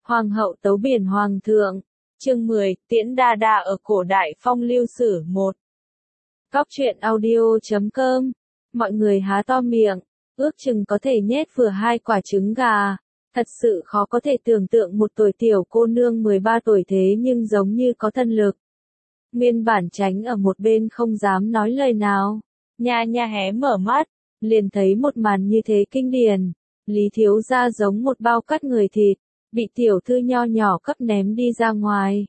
Hoàng hậu tấu biển hoàng thượng. Chương 10, Tiễn Đa Đa ở cổ đại phong lưu sử 1. Góc truyện audio.com. Mọi người há to miệng, ước chừng có thể nhét vừa 2 quả trứng gà. Thật sự khó có thể tưởng tượng một tuổi tiểu cô nương 13 tuổi thế nhưng giống như có thân lực. Nguyên bản tránh ở một bên không dám nói lời nào. Nha nha hé mở mắt, liền thấy một màn như thế kinh điển. Lý thiếu gia giống một bao cắt người thịt, bị tiểu thư nho nhỏ cấp ném đi ra ngoài.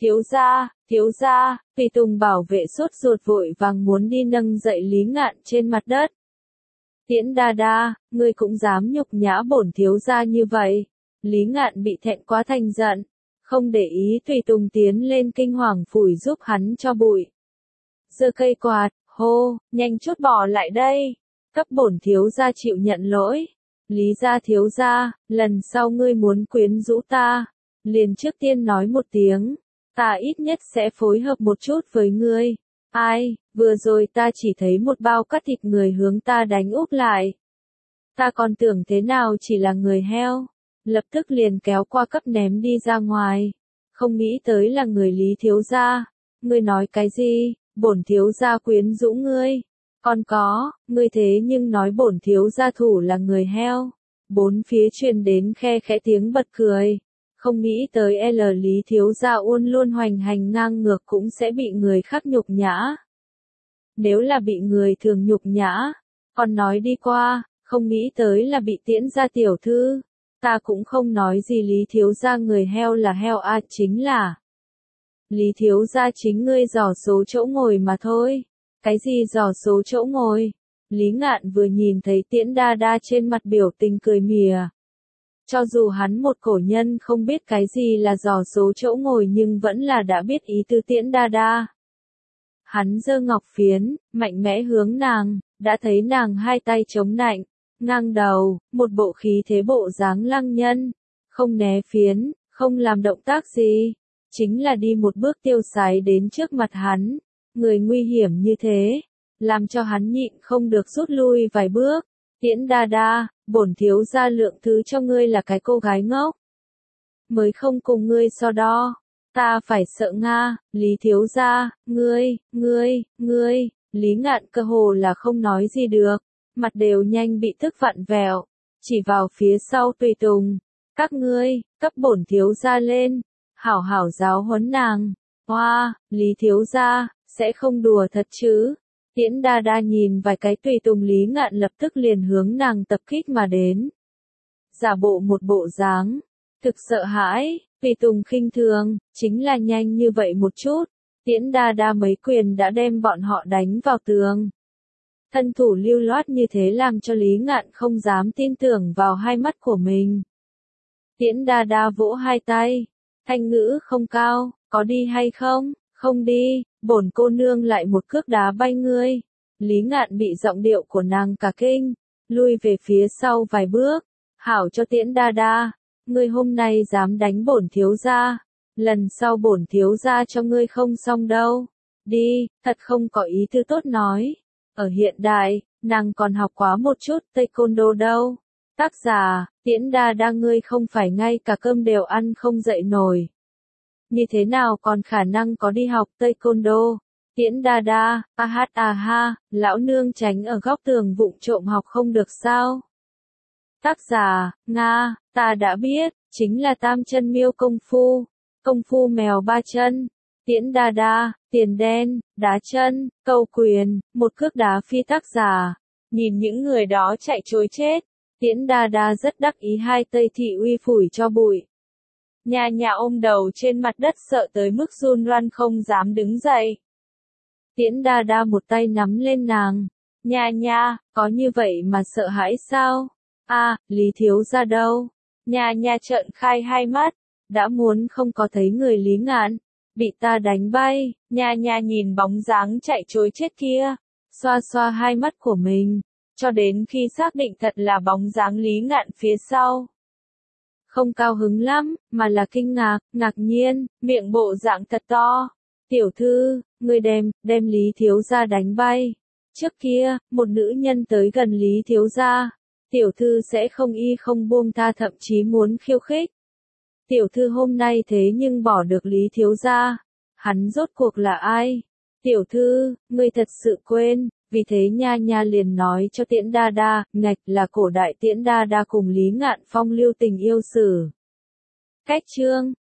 Thiếu gia, tùy tùng bảo vệ sốt ruột vội vàng muốn đi nâng dậy Lý Ngạn trên mặt đất. Tiễn Đa Đa, ngươi cũng dám nhục nhã bổn thiếu gia như vậy. Lý Ngạn bị thẹn quá thành giận, không để ý tùy tùng tiến lên kinh hoàng phủi giúp hắn cho bụi. Giơ cây quạt, hô, nhanh chút bỏ lại đây, cấp bổn thiếu gia chịu nhận lỗi. Lý gia thiếu gia, lần sau ngươi muốn quyến rũ ta, liền trước tiên nói một tiếng, ta ít nhất sẽ phối hợp một chút với ngươi. Ai, vừa rồi ta chỉ thấy một bao cắt thịt người hướng ta đánh úp lại. Ta còn tưởng thế nào chỉ là người heo, lập tức liền kéo qua cấp ném đi ra ngoài. Không nghĩ tới là người Lý thiếu gia. Ngươi nói cái gì, bổn thiếu gia quyến rũ ngươi. Còn có, ngươi thế nhưng nói bổn thiếu gia thủ là người heo. Bốn phía truyền đến khe khẽ tiếng bật cười. Không nghĩ tới Lý thiếu gia luôn hoành hành ngang ngược cũng sẽ bị người khác nhục nhã. Nếu là bị người thường nhục nhã, còn nói đi qua, không nghĩ tới là bị Tiễn gia tiểu thư. Ta cũng không nói gì Lý thiếu gia người heo là heo chính là. Lý thiếu gia chính ngươi dò số chỗ ngồi mà thôi. Cái gì dò số chỗ ngồi? Lý Ngạn vừa nhìn thấy Tiễn Đa Đa trên mặt biểu tình cười mỉa. Cho dù hắn một cổ nhân không biết cái gì là dò số chỗ ngồi nhưng vẫn là đã biết ý tứ Tiễn Đa Đa. Hắn giơ ngọc phiến, mạnh mẽ hướng nàng, đã thấy nàng hai tay chống nạnh, ngang đầu, một bộ khí thế bộ dáng lăng nhân, không né phiến, không làm động tác gì, chính là đi một bước tiêu sái đến trước mặt hắn. Người nguy hiểm như thế, làm cho hắn nhịn không được rút lui vài bước. Tiễn Đa Đa, bổn thiếu gia lượng thứ cho ngươi là cái cô gái ngốc, mới không cùng ngươi so đo. Ta phải sợ Nga, Lý thiếu gia, ngươi, Lý Ngạn cơ hồ là không nói gì được, mặt đều nhanh bị tức vặn vẹo, chỉ vào phía sau tùy tùng. Các ngươi, cấp bổn thiếu gia lên, hảo hảo giáo huấn nàng. Hoa, Lý thiếu gia, sẽ không đùa thật chứ? Tiễn Đa Đa nhìn vài cái tùy tùng Lý Ngạn lập tức liền hướng nàng tập kích mà đến. Giả bộ một bộ dáng, thực sợ hãi, tùy tùng khinh thường, chính là nhanh như vậy một chút. Tiễn Đa Đa mấy quyền đã đem bọn họ đánh vào tường. Thân thủ lưu loát như thế làm cho Lý Ngạn không dám tin tưởng vào hai mắt của mình. Tiễn Đa Đa vỗ hai tay, thanh ngữ không cao, có đi hay không? Không đi, bổn cô nương lại một cước đá bay ngươi. Lý Ngạn bị giọng điệu của nàng cả kinh, lui về phía sau vài bước. Hảo cho Tiễn Đa Đa, ngươi hôm nay dám đánh bổn thiếu gia, lần sau bổn thiếu gia cho ngươi không xong đâu. Đi, thật không có ý tư tốt nói. Ở hiện đại, nàng còn học quá một chút taekwondo đâu. Tác giả, Tiễn Đa Đa ngươi không phải ngay cả cơm đều ăn không dậy nổi. Như thế nào còn khả năng có đi học taekwondo? Tiễn Đa Đa, ha, lão nương tránh ở góc tường vụng trộm học không được sao? Tác giả, Nga, ta đã biết, chính là tam chân miêu công phu mèo ba chân. Tiễn Đa Đa, tiền đen, đá chân, câu quyền, một cước đá phi. Tác giả, nhìn những người đó chạy trối chết. Tiễn Đa Đa rất đắc ý hai tay thị uy phủi cho bụi. Nha nha ôm đầu trên mặt đất sợ tới mức run loan không dám đứng dậy. Tiễn Đa Đa một tay nắm lên nàng. Nha nha, có như vậy mà sợ hãi sao? Lý thiếu gia đâu? Nha nha trợn khai hai mắt, đã muốn không có thấy người Lý Ngạn, bị ta đánh bay. Nha nha nhìn bóng dáng chạy trối chết kia, xoa xoa hai mắt của mình, cho đến khi xác định thật là bóng dáng Lý Ngạn phía sau. Không cao hứng lắm, mà là kinh ngạc, ngạc nhiên, miệng bộ dạng thật to. Tiểu thư, ngươi đem Lý thiếu gia đánh bay. Trước kia, một nữ nhân tới gần Lý thiếu gia, tiểu thư sẽ không buông tha thậm chí muốn khiêu khích. Tiểu thư hôm nay thế nhưng bỏ được Lý thiếu gia. Hắn rốt cuộc là ai? Tiểu thư, ngươi thật sự quên, vì thế nha nha liền nói cho Tiễn Đa Đa, ngạch là cổ đại Tiễn Đa Đa cùng Lý Ngạn Phong lưu tình yêu sử. Cách chương